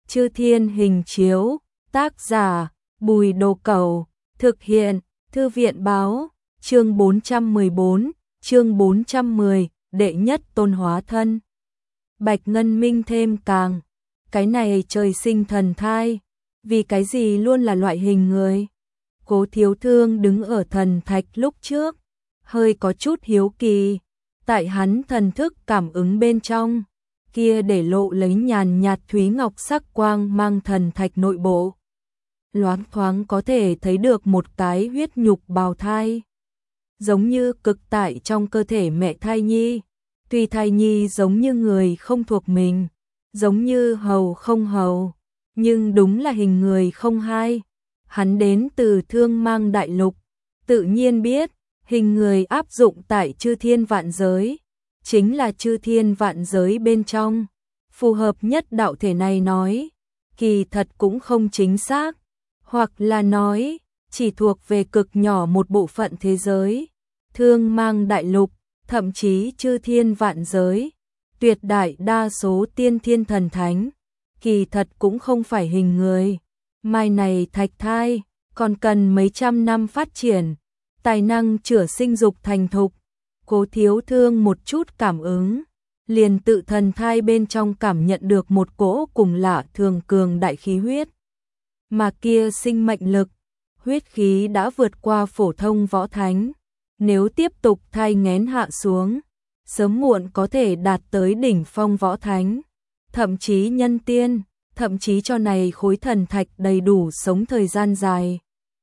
Chư Thiên Hình Chiếu, tác giả Bùi Đồ Cẩu, thực hiện Thư viện Báo, chương 414, chương 410, đệ nhất tôn hóa thân. Bạch Ngân Minh thêm càng, cái này trời sinh thần thai, vì cái gì luôn là loại hình người. Cố Thiếu Thương đứng ở thần thạch lúc trước, hơi có chút hiếu kỳ, tại hắn thần thức cảm ứng bên trong, kia để lộ lấy nhàn nhạt thúy ngọc sắc quang mang thần thạch nội bộ. Loáng thoáng có thể thấy được một cái huyết nhục bào thai, giống như cực tại trong cơ thể mẹ thai nhi, tuy thai nhi giống như người không thuộc mình, giống như hầu không hầu, nhưng đúng là hình người không hai. Hắn đến từ Thương Mang Đại Lục, tự nhiên biết, hình người áp dụng tại chư thiên vạn giới, chính là chư thiên vạn giới bên trong. Phù hợp nhất đạo thể này nói, kỳ thật cũng không chính xác, hoặc là nói, chỉ thuộc về cực nhỏ một bộ phận thế giới. Thương Mang Đại Lục, thậm chí chư thiên vạn giới, tuyệt đại đa số tiên thiên thần thánh, kỳ thật cũng không phải hình người. Mai này thạch thai, còn cần mấy trăm năm phát triển, tài năng chữa sinh dục thành thục. Cố Thiếu Thương một chút cảm ứng, liền tự thần thai bên trong cảm nhận được một cỗ cùng lạ thường cường đại khí huyết. Mà kia sinh mệnh lực, huyết khí đã vượt qua phổ thông võ thánh, nếu tiếp tục thai nghén hạ xuống, sớm muộn có thể đạt tới đỉnh phong võ thánh, thậm chí nhân tiên, thậm chí cho này khối thần thạch đầy đủ sống thời gian dài.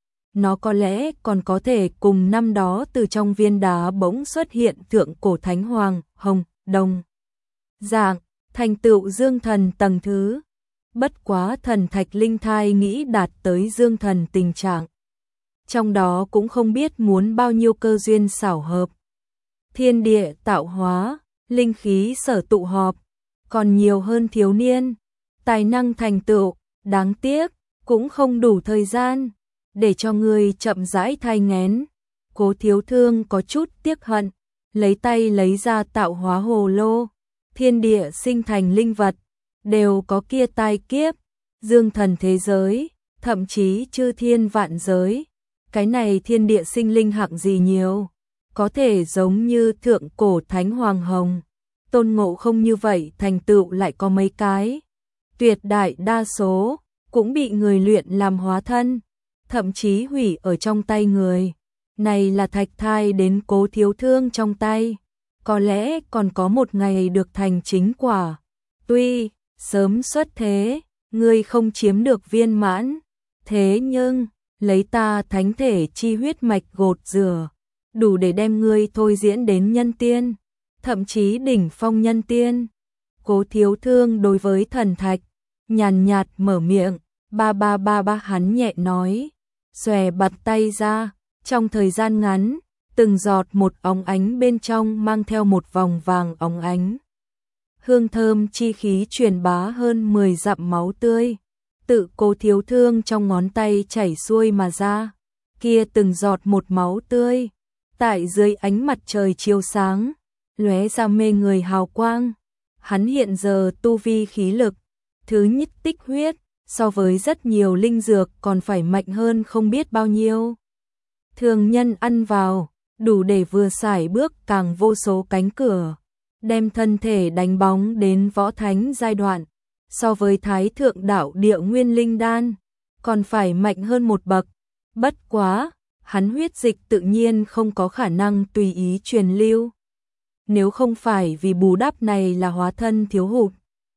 Nó có lẽ còn có thể cùng năm đó từ trong viên đá bỗng xuất hiện thượng cổ thánh hoàng, hồng, đồng. Dạng, thành tựu dương thần tầng thứ. Bất quá thần thạch linh thai nghĩ đạt tới dương thần tình trạng. Trong đó cũng không biết muốn bao nhiêu cơ duyên xảo hợp. Thiên địa tạo hóa, linh khí sở tụ họp, còn nhiều hơn thiếu niên. Tài năng thành tựu, đáng tiếc, cũng không đủ thời gian, để cho người chậm rãi thai nghén. Cố Thiếu Thương có chút tiếc hận, lấy tay lấy ra tạo hóa hồ lô, thiên địa sinh thành linh vật, đều có kia tai kiếp, dương thần thế giới, thậm chí chư thiên vạn giới. Cái này thiên địa sinh linh hạng gì nhiều, có thể giống như thượng cổ thánh hoàng hồng, Tôn Ngộ Không như vậy thành tựu lại có mấy cái. Tuyệt đại đa số cũng bị người luyện làm hóa thân, thậm chí hủy ở trong tay người. Này là thạch thai đến Cố Thiếu Thương trong tay, có lẽ còn có một ngày được thành chính quả. Tuy sớm xuất thế, ngươi không chiếm được viên mãn, thế nhưng lấy ta thánh thể chi huyết mạch gột rửa, đủ để đem ngươi thôi diễn đến nhân tiên, thậm chí đỉnh phong nhân tiên. Cố Thiếu Thương đối với thần thạch nhàn nhạt mở miệng, ba ba ba ba, hắn nhẹ nói, xòe bật tay ra, trong thời gian ngắn, từng giọt một óng ánh bên trong mang theo một vòng vàng óng ánh. Hương thơm chi khí truyền bá hơn 10 dặm máu tươi, tự Cố Thiếu Thương trong ngón tay chảy xuôi mà ra, kia từng giọt một máu tươi, tại dưới ánh mặt trời chiếu sáng, lóe ra mê người hào quang. Hắn hiện giờ tu vi khí lực, thứ nhất tích huyết, so với rất nhiều linh dược còn phải mạnh hơn không biết bao nhiêu. Thường nhân ăn vào, đủ để vừa sải bước càng vô số cánh cửa, đem thân thể đánh bóng đến võ thánh giai đoạn, so với thái thượng đạo địa nguyên linh đan, còn phải mạnh hơn một bậc. Bất quá, hắn huyết dịch tự nhiên không có khả năng tùy ý truyền lưu. Nếu không phải vì bù đắp này là hóa thân thiếu hụt,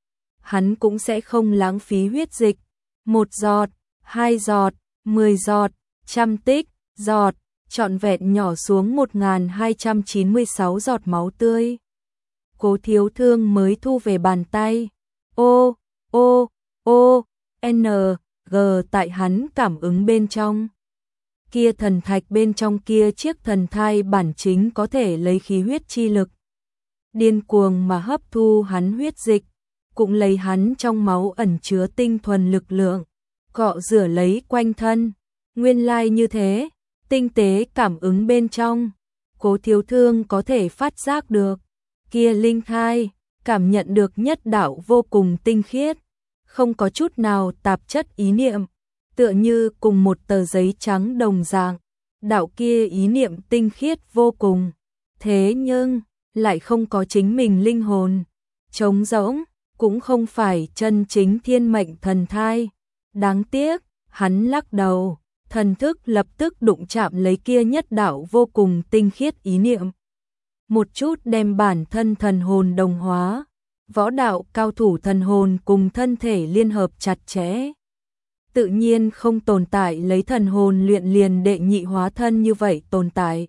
hắn cũng sẽ không lãng phí huyết dịch. 1 giọt, 2 giọt, 10 giọt, trăm tích, giọt, trọn vẹn nhỏ xuống 1296 giọt máu tươi. Cố Thiếu Thương mới thu về bàn tay. Ô, ô, ô, n, g tại hắn cảm ứng bên trong. Kia thần thạch bên trong kia chiếc thần thai bản chính có thể lấy khí huyết chi lực điên cuồng mà hấp thu hắn huyết dịch, cũng lấy hắn trong máu ẩn chứa tinh thuần lực lượng, cọ rửa lấy quanh thân. Nguyên lai như thế, tinh tế cảm ứng bên trong, Cố Thiếu Thương có thể phát giác được, kia linh thai, cảm nhận được nhất đạo vô cùng tinh khiết, không có chút nào tạp chất ý niệm, tựa như cùng một tờ giấy trắng đồng dạng. Đạo kia ý niệm tinh khiết vô cùng, thế nhưng lại không có chính mình linh hồn, trống rỗng, cũng không phải chân chính thiên mệnh thần thai. Đáng tiếc, hắn lắc đầu, thần thức lập tức đụng chạm lấy kia nhất đạo vô cùng tinh khiết ý niệm. Một chút đem bản thân thần hồn đồng hóa, võ đạo cao thủ thần hồn cùng thân thể liên hợp chặt chẽ. Tự nhiên không tồn tại lấy thần hồn luyện liền đệ nhị hóa thân như vậy tồn tại.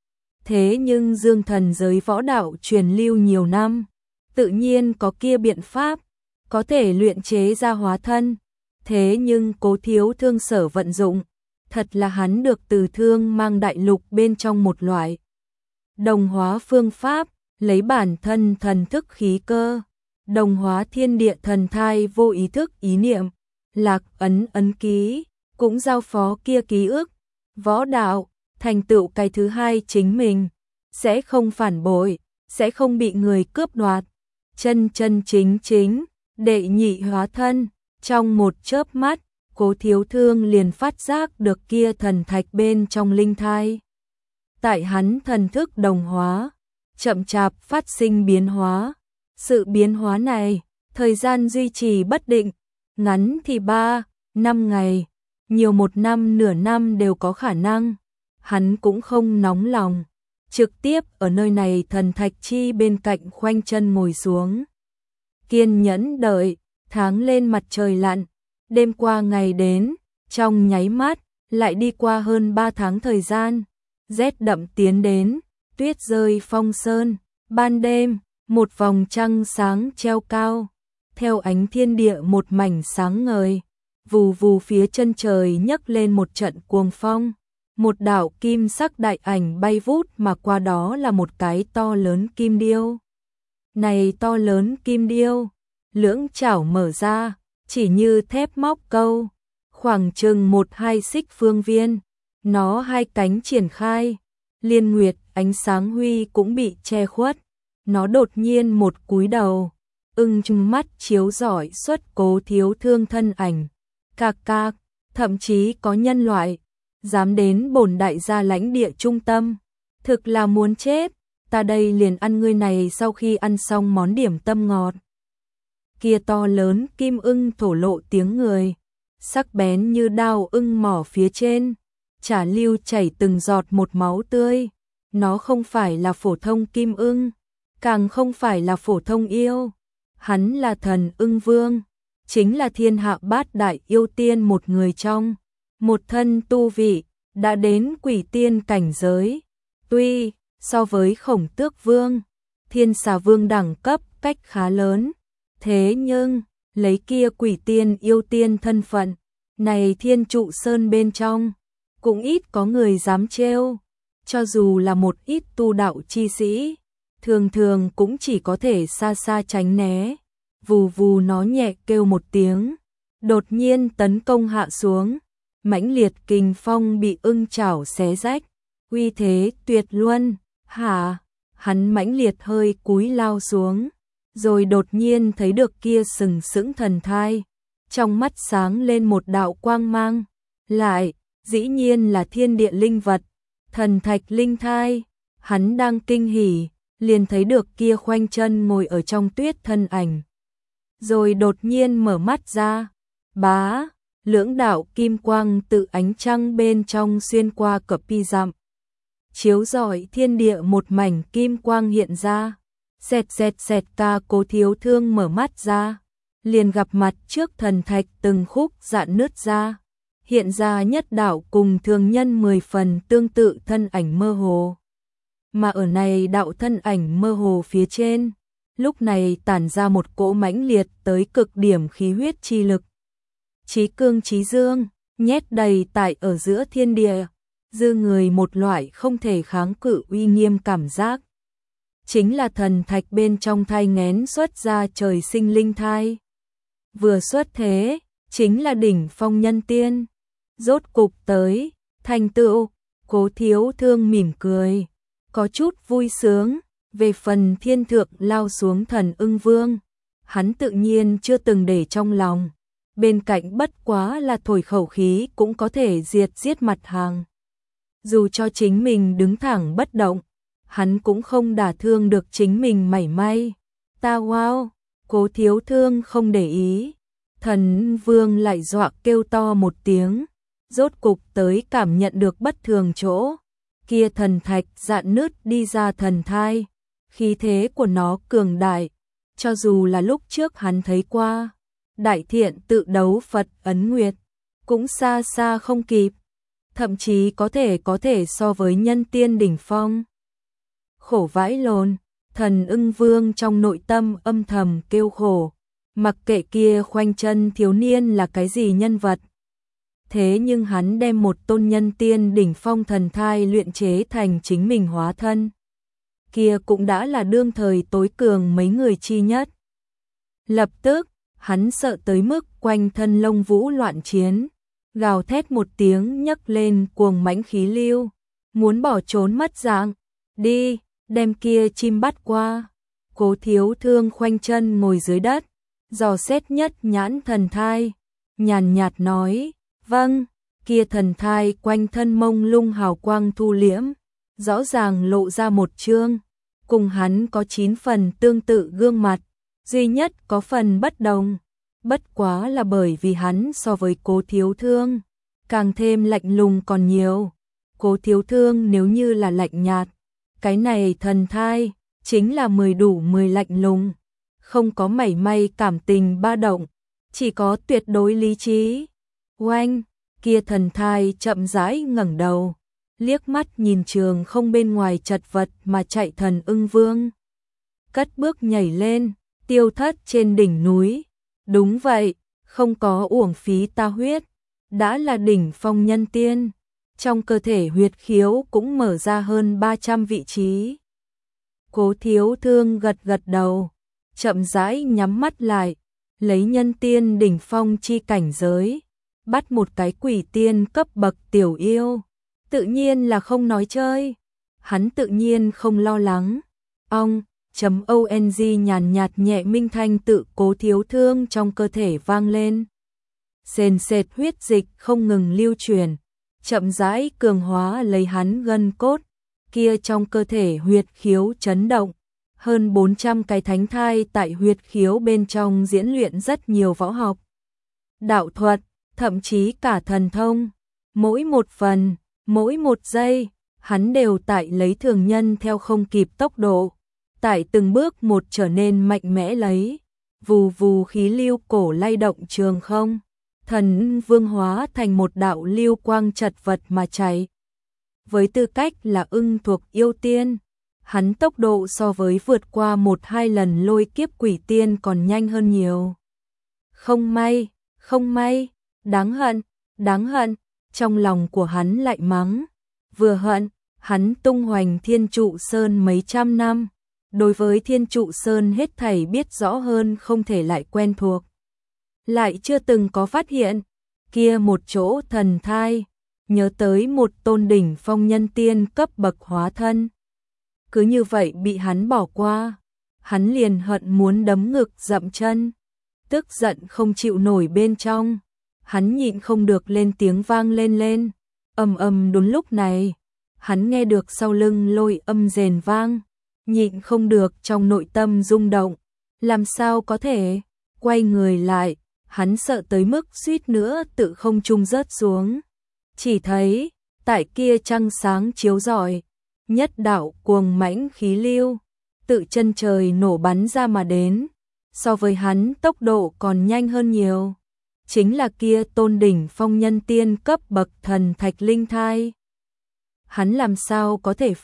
Thế nhưng dương thần giới võ đạo truyền lưu nhiều năm, tự nhiên có kia biện pháp, có thể luyện chế ra hóa thân. Thế nhưng Cố Thiếu Thương sở vận dụng, thật là hắn được từ Thương Mang đại lục bên trong một loại đồng hóa phương pháp, lấy bản thân thần thức khí cơ, đồng hóa thiên địa thần thai vô ý thức ý niệm, lạc ấn ấn ký, cũng giao phó kia ký ức. Võ đạo, thành tựu cái thứ hai chính mình, sẽ không phản bội, sẽ không bị người cướp đoạt. Chân chân chính chính, đệ nhị hóa thân, trong một chớp mắt, Cố Thiếu Thương liền phát giác được kia thần thạch bên trong linh thai. Tại hắn thần thức đồng hóa, chậm chạp phát sinh biến hóa. Sự biến hóa này, thời gian duy trì bất định, ngắn thì 3, 5 ngày, nhiều 1 năm nửa năm đều có khả năng. Hắn cũng không nóng lòng, trực tiếp ở nơi này thần thạch chi bên cạnh khoanh chân ngồi xuống. Kiên nhẫn đợi, tháng lên mặt trời lặn, đêm qua ngày đến, trong nháy mắt, lại đi qua hơn 3 tháng thời gian. Rét đậm tiến đến, tuyết rơi phong sơn, ban đêm, một vòng trăng sáng treo cao, theo ánh thiên địa một mảnh sáng ngời, vù vù phía chân trời nhấc lên một trận cuồng phong, một đạo kim sắc đại ảnh bay vút mà qua, đó là một cái to lớn kim điêu. Này to lớn kim điêu, lưỡng chảo mở ra, chỉ như thép móc câu, khoảng chừng 1-2 xích phương viên, nó hai cánh triển khai, liên nguyệt ánh sáng huy cũng bị che khuất. Nó đột nhiên một cúi đầu, trừng mắt chiếu rọi xuất Cố Thiếu Thương thân ảnh. Cạc cạc, thậm chí có nhân loại dám đến bổn đại gia lãnh địa trung tâm, thực là muốn chết, ta đây liền ăn ngươi này. Sau khi ăn xong món điểm tâm ngọt, kia to lớn kim ưng thổ lộ tiếng người, sắc bén như đao ưng mỏ phía trên, chả lưu chảy từng giọt một máu tươi. Nó không phải là phổ thông kim ưng, càng không phải là phổ thông yêu, hắn là thần ưng vương, chính là thiên hạ bát đại yêu tiên một người trong, một thân tu vị, đã đến quỷ tiên cảnh giới. Tuy, so với Khổng Tước Vương, Thiên Xà Vương đẳng cấp cách khá lớn, thế nhưng, lấy kia quỷ tiên yêu tiên thân phận, này Thiên Trụ Sơn bên trong, cũng ít có người dám trêu, cho dù là một ít tu đạo chi sĩ, thường thường cũng chỉ có thể xa xa tránh né. Vù vù nó nhẹ kêu một tiếng, đột nhiên tấn công hạ xuống, mãnh liệt kình phong bị ưng chảo xé rách, uy thế tuyệt luân. Hả? Hắn mãnh liệt hơi cúi lao xuống, rồi đột nhiên thấy được kia sừng sững thần thai, trong mắt sáng lên một đạo quang mang, lại dĩ nhiên là thiên địa linh vật, thần thạch linh thai. Hắn đang kinh hỉ, liền thấy được kia khoanh chân ngồi ở trong tuyết thân ảnh, rồi đột nhiên mở mắt ra, bá, lưỡng đạo kim quang tự ánh trăng bên trong xuyên qua cập pi dặm, chiếu rọi thiên địa một mảnh kim quang hiện ra. Xẹt xẹt xẹt, ca Cố Thiếu Thương mở mắt ra, liền gặp mặt trước thần thạch từng khúc dạn nứt ra, hiện ra nhất đạo cùng thường nhân 10 phần tương tự thân ảnh mơ hồ. Mà ở này đạo thân ảnh mơ hồ phía trên, lúc này tản ra một cỗ mãnh liệt tới cực điểm khí huyết chi lực. Chí cương chí dương, nhét đầy tại ở giữa thiên địa, dư người một loại không thể kháng cự uy nghiêm cảm giác. Chính là thần thạch bên trong thai nghén xuất ra trời sinh linh thai. Vừa xuất thế, chính là đỉnh phong nhân tiên. Rốt cục tới, thành tựu. Cố Thiếu Thương mỉm cười, có chút vui sướng. Về phần thiên thượng lao xuống thần ưng vương, hắn tự nhiên chưa từng để trong lòng. bên cạnh bất quá là thổi khẩu khí cũng có thể giết mặt hàng. Dù cho chính mình đứng thẳng bất động, hắn cũng không đả thương được chính mình mảy may. Ta wow, Cố Thiếu Thương không để ý. Thần Vương lại dọa kêu to một tiếng, rốt cục tới cảm nhận được bất thường chỗ. Kia thần thạch dạn nứt đi ra thần thai, khí thế của nó cường đại, cho dù là lúc trước hắn thấy qua, đại thiện tự đấu Phật ấn nguyệt, cũng xa xa không kịp, thậm chí có thể so với nhân tiên đỉnh phong. Khổ vãi lồn, Thần Ưng Vương trong nội tâm âm thầm kêu khổ, mặc kệ kia khoanh chân thiếu niên là cái gì nhân vật. Thế nhưng hắn đem một tôn nhân tiên đỉnh phong thần thai luyện chế thành chính mình hóa thân. Kia cũng đã là đương thời tối cường mấy người chi nhất. Lập tức, hắn sợ tới mức quanh thân lông vũ loạn chiến, gào thét một tiếng nhấc lên cuồng mãnh khí lưu, muốn bỏ trốn mất dạng. Đi, đem kia chim bắt qua. Cố Thiếu Thương khoanh chân ngồi dưới đất, dò xét nhất nhãn thần thai, nhàn nhạt nói, vâng. Kia thần thai quanh thân mông lung hào quang thu liễm, rõ ràng lộ ra một chương, cùng hắn có 9 phần tương tự gương mặt, duy nhất có phần bất đồng, bất quá là bởi vì hắn so với Cố Thiếu Thương càng thêm lạnh lùng còn nhiều. Cố Thiếu Thương nếu như là lạnh nhạt, cái này thần thai chính là 10 đủ 10 lạnh lùng, không có mảy may cảm tình ba động, chỉ có tuyệt đối lý trí. Oanh, kia thần thai chậm rãi ngẩng đầu, liếc mắt nhìn trường không bên ngoài chật vật mà chạy Thần Ưng Vương. Cất bước nhảy lên, tiêu thất trên đỉnh núi. Đúng vậy, không có uổng phí ta huyết, đã là đỉnh phong nhân tiên. Trong cơ thể huyệt khiếu cũng mở ra hơn 300 vị trí. Cố Thiếu Thương gật gật đầu, chậm rãi nhắm mắt lại, lấy nhân tiên đỉnh phong chi cảnh giới, bắt một cái quỷ tiên cấp bậc tiểu yêu, tự nhiên là không nói chơi. Hắn tự nhiên không lo lắng. ONG nhàn nhạt nhẹ minh thanh tự Cố Thiếu Thương trong cơ thể vang lên. Sền sệt huyết dịch không ngừng lưu truyền, chậm rãi cường hóa lấy hắn gân cốt, kia trong cơ thể huyệt khiếu chấn động, hơn 400 cái thánh thai tại huyệt khiếu bên trong diễn luyện rất nhiều võ học, đạo thuật, thậm chí cả thần thông, mỗi một phần, mỗi một giây, hắn đều tại lấy thường nhân theo không kịp tốc độ, tại từng bước một trở nên mạnh mẽ lấy, vù vù khí lưu cổ lay động trường không. Thần Vương hóa thành một đạo lưu quang chật vật mà chạy. Với tư cách là ưng thuộc yêu tiên, hắn tốc độ so với vượt qua 1-2 lần lôi kiếp quỷ tiên còn nhanh hơn nhiều. Không may, đáng hận, trong lòng của hắn lại mắng. Vừa hận, hắn tung hoành Thiên Trụ Sơn mấy trăm năm, đối với Thiên Trụ Sơn hết thảy biết rõ hơn không thể lại quen thuộc. Lại chưa từng có phát hiện, kia một chỗ thần thai, nhớ tới một tôn đỉnh phong nhân tiên cấp bậc hóa thân. Cứ như vậy bị hắn bỏ qua, hắn liền hận muốn đấm ngực dậm chân, tức giận không chịu nổi bên trong, hắn nhịn không được lên tiếng vang lên, đúng lúc này, hắn nghe được sau lưng lôi âm rền vang, nhịn không được trong nội tâm rung động, làm sao có thể, quay người lại. Hắn sợ tới mức suýt nữa tự không trung rớt xuống. Chỉ thấy, tại kia trăng sáng chiếu rọi, nhất đạo cuồng mãnh khí lưu, tự chân trời nổ bắn ra mà đến, so với hắn tốc độ còn nhanh hơn nhiều. Chính là kia tôn đỉnh phong nhân tiên cấp bậc thần thạch linh thai. Hắn làm sao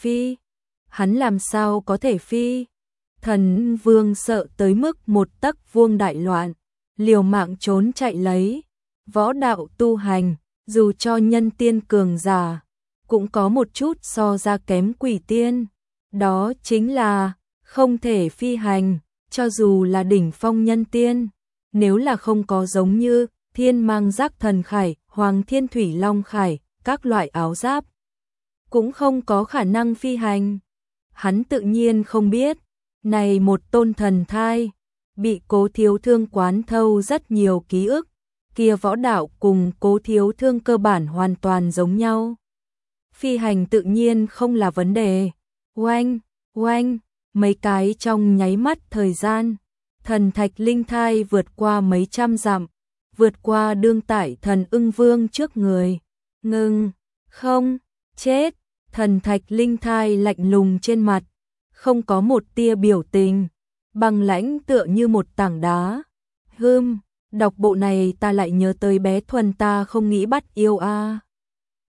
có thể phi? Thần Vương sợ tới mức một tấc vuông đại loạn, liều mạng trốn chạy lấy. Võ đạo tu hành, dù cho nhân tiên cường giả, cũng có một chút so ra kém quỷ tiên. Đó chính là không thể phi hành, cho dù là đỉnh phong nhân tiên. Nếu là không có giống như thiên mang giác thần khải, hoàng thiên thủy long khải, các loại áo giáp, cũng không có khả năng phi hành. Hắn tự nhiên không biết, này một tôn thần thai, bị Cố Thiếu Thương quán thâu rất nhiều ký ức, kia võ đạo cùng Cố Thiếu Thương cơ bản hoàn toàn giống nhau. Phi hành tự nhiên không là vấn đề. Oanh, oanh, mấy cái trong nháy mắt thời gian, thần thạch linh thai vượt qua mấy trăm dặm, vượt qua đương tại thần ưng vương trước người. Ngừng, không, chết, thần thạch linh thai lạnh lùng trên mặt, không có một tia biểu tình, băng lãnh tựa như một tảng đá. Đọc bộ này ta lại nhớ tới bé Thuần ta không nghĩ bắt yêu a.